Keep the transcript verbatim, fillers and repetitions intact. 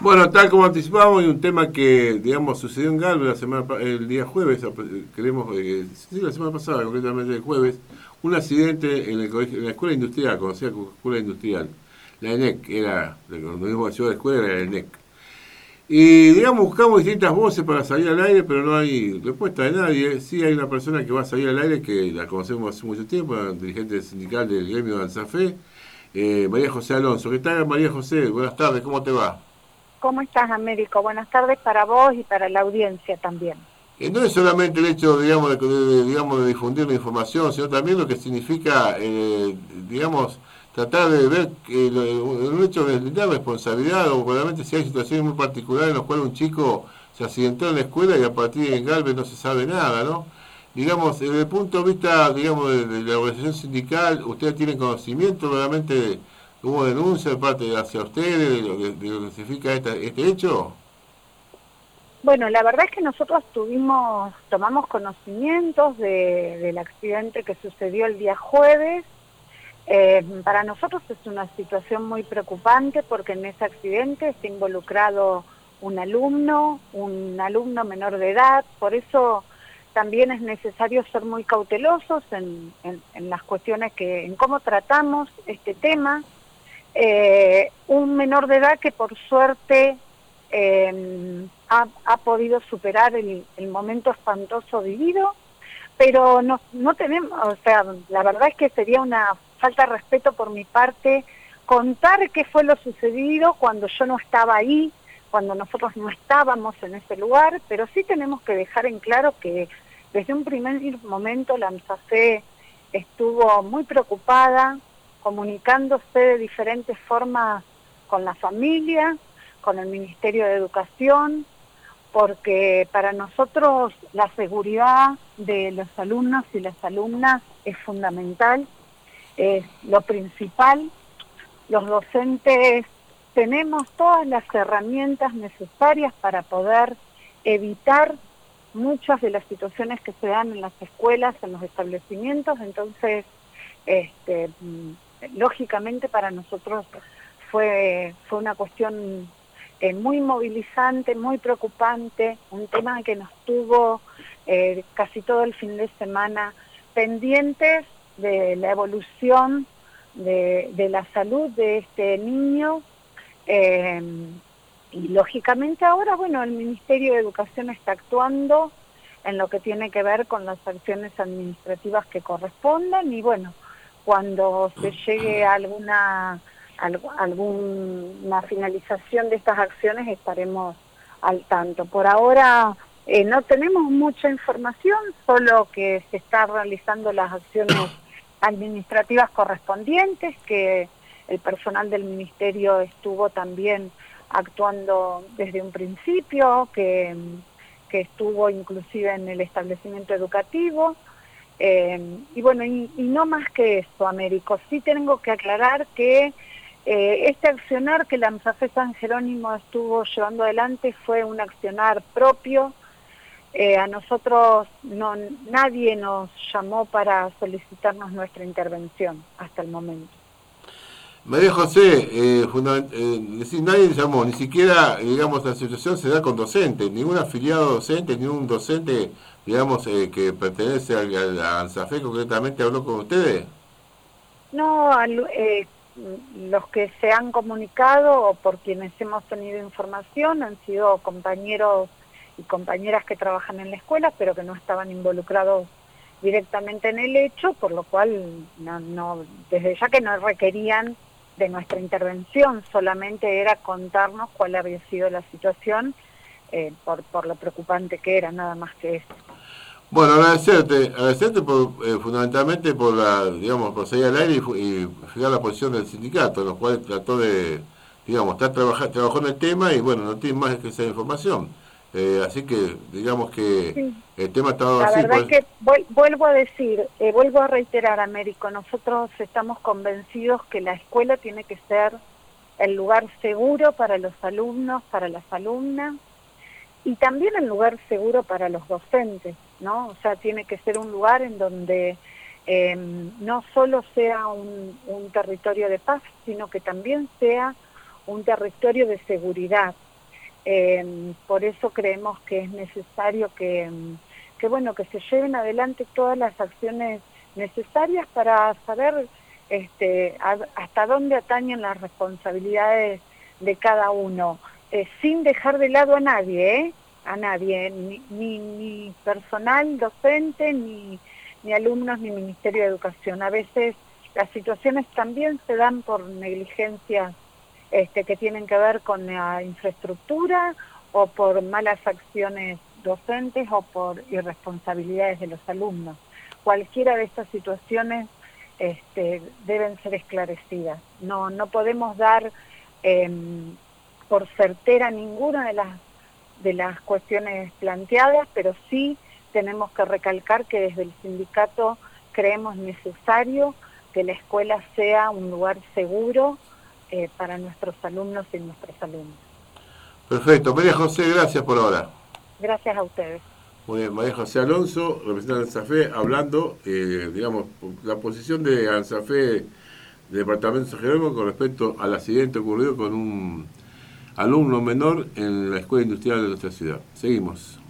Bueno, tal como anticipábamos, hay un tema que, digamos, sucedió en Galvez la semana, pa- el día jueves, creemos, eh, sí, la semana pasada, concretamente el jueves, un accidente en, el colegio, en la escuela industrial, conocida como escuela industrial. La ENEC, era, cuando mismo la escuela era la ENEC. Y, digamos, buscamos distintas voces para salir al aire, pero no hay respuesta de nadie. Sí hay una persona que va a salir al aire, que la conocemos hace mucho tiempo, una dirigente sindical del gremio de Alzafé, eh, María José Alonso. ¿Qué tal, María José? Buenas tardes, ¿cómo te va? ¿Cómo estás, Américo? Buenas tardes para vos y para la audiencia también. Eh, no es solamente el hecho, digamos, de, de- digamos, de difundir la información, sino también lo que significa, eh, digamos, tratar de ver que lo- un hecho de deslindar responsabilidad, o realmente si hay situaciones muy particulares en las cuales un chico se accidentó en la escuela y a partir de en Galvez no se sabe nada, ¿no? Digamos, desde el punto de vista, digamos, de, de la organización sindical, ¿ustedes tienen conocimiento realmente? ¿Hubo denuncia de parte hacia ustedes de lo que, de lo que significa esta- este hecho? Bueno, la verdad es que nosotros tuvimos, tomamos conocimientos de, del accidente que sucedió el día jueves. Eh, para nosotros es una situación muy preocupante porque en ese accidente está involucrado un alumno, un alumno menor de edad, por eso también es necesario ser muy cautelosos en, en, en las cuestiones que, en cómo tratamos este tema. Eh, un menor de edad que por suerte eh, ha, ha podido superar el, el momento espantoso vivido, pero no, no tenemos, o sea, la verdad es que sería una falta de respeto por mi parte contar qué fue lo sucedido cuando yo no estaba ahí, cuando nosotros no estábamos en ese lugar, pero sí tenemos que dejar en claro que desde un primer momento la AMSAFE estuvo muy preocupada, comunicándose de diferentes formas con la familia, con el Ministerio de Educación, porque para nosotros la seguridad de los alumnos y las alumnas es fundamental, es lo principal. Los docentes tenemos todas las herramientas necesarias para poder evitar muchas de las situaciones que se dan en las escuelas, en los establecimientos, entonces, este, lógicamente para nosotros fue, fue una cuestión eh, muy movilizante, muy preocupante, un tema que nos tuvo eh, casi todo el fin de semana pendientes de la evolución de, de la salud de este niño. Eh, y lógicamente ahora, bueno, el Ministerio de Educación está actuando en lo que tiene que ver con las acciones administrativas que correspondan y bueno, cuando se llegue a alguna, alguna finalización de estas acciones estaremos al tanto. Por ahora eh, no tenemos mucha información, solo que se están realizando las acciones administrativas correspondientes, que el personal del ministerio estuvo también actuando desde un principio, que, que estuvo inclusive en el establecimiento educativo. Eh, y bueno, y, y no más que eso, Américo, sí tengo que aclarar que eh, este accionar que la AMSAFE San Jerónimo estuvo llevando adelante fue un accionar propio. Eh, a nosotros no, nadie nos llamó para solicitarnos nuestra intervención hasta el momento. María José, eh, fundament- eh, decir, nadie llamó, ni siquiera, digamos, la situación se da con docentes, ningún afiliado docente, ningún docente, digamos, eh, que pertenece al, al- a ANSAFE concretamente habló con ustedes. No, al, eh, los que se han comunicado o por quienes hemos tenido información han sido compañeros y compañeras que trabajan en la escuela, pero que no estaban involucrados directamente en el hecho, por lo cual no, no, desde ya que no requerían de nuestra intervención, solamente era contarnos cuál había sido la situación eh, por, por lo preocupante que era, nada más que eso. Bueno, agradecerte, agradecerte por, eh, fundamentalmente por la, digamos, por salir al aire y, fu- y fijar la posición del sindicato, en lo cual trató de, digamos, estar trabaja, trabajó en el tema y bueno, no tiene más que esa información. Eh, así que, digamos que Sí. el tema estaba La así, verdad es pues. que vuelvo a decir, eh, vuelvo a reiterar, Américo, nosotros estamos convencidos que la escuela tiene que ser el lugar seguro para los alumnos, para las alumnas, y también el lugar seguro para los docentes, ¿no? O sea, tiene que ser un lugar en donde eh, no solo sea un, un territorio de paz, sino que también sea un territorio de seguridad. Eh, por eso creemos que es necesario que, que, bueno, que se lleven adelante todas las acciones necesarias para saber este, a, hasta dónde atañen las responsabilidades de cada uno, eh, sin dejar de lado a nadie, ¿eh? a nadie, ni, ni, ni personal docente, ni, ni alumnos, ni Ministerio de Educación. A veces las situaciones también se dan por negligencias este, que tienen que ver con la infraestructura o por malas acciones docentes o por irresponsabilidades de los alumnos. Cualquiera de estas situaciones este, deben ser esclarecidas. No, no podemos dar eh, por certera ninguna de las de las cuestiones planteadas, pero sí tenemos que recalcar que desde el sindicato creemos necesario que la escuela sea un lugar seguro eh, para nuestros alumnos y nuestras alumnas. Perfecto. María José, gracias por ahora. Gracias a ustedes. Muy bien, María José Alonso, representante de ANSAFE, hablando, eh, digamos, la posición de ANSAFE del Departamento de San Jerónimo con respecto al accidente ocurrido con un alumno menor en la Escuela Industrial de nuestra ciudad. Seguimos.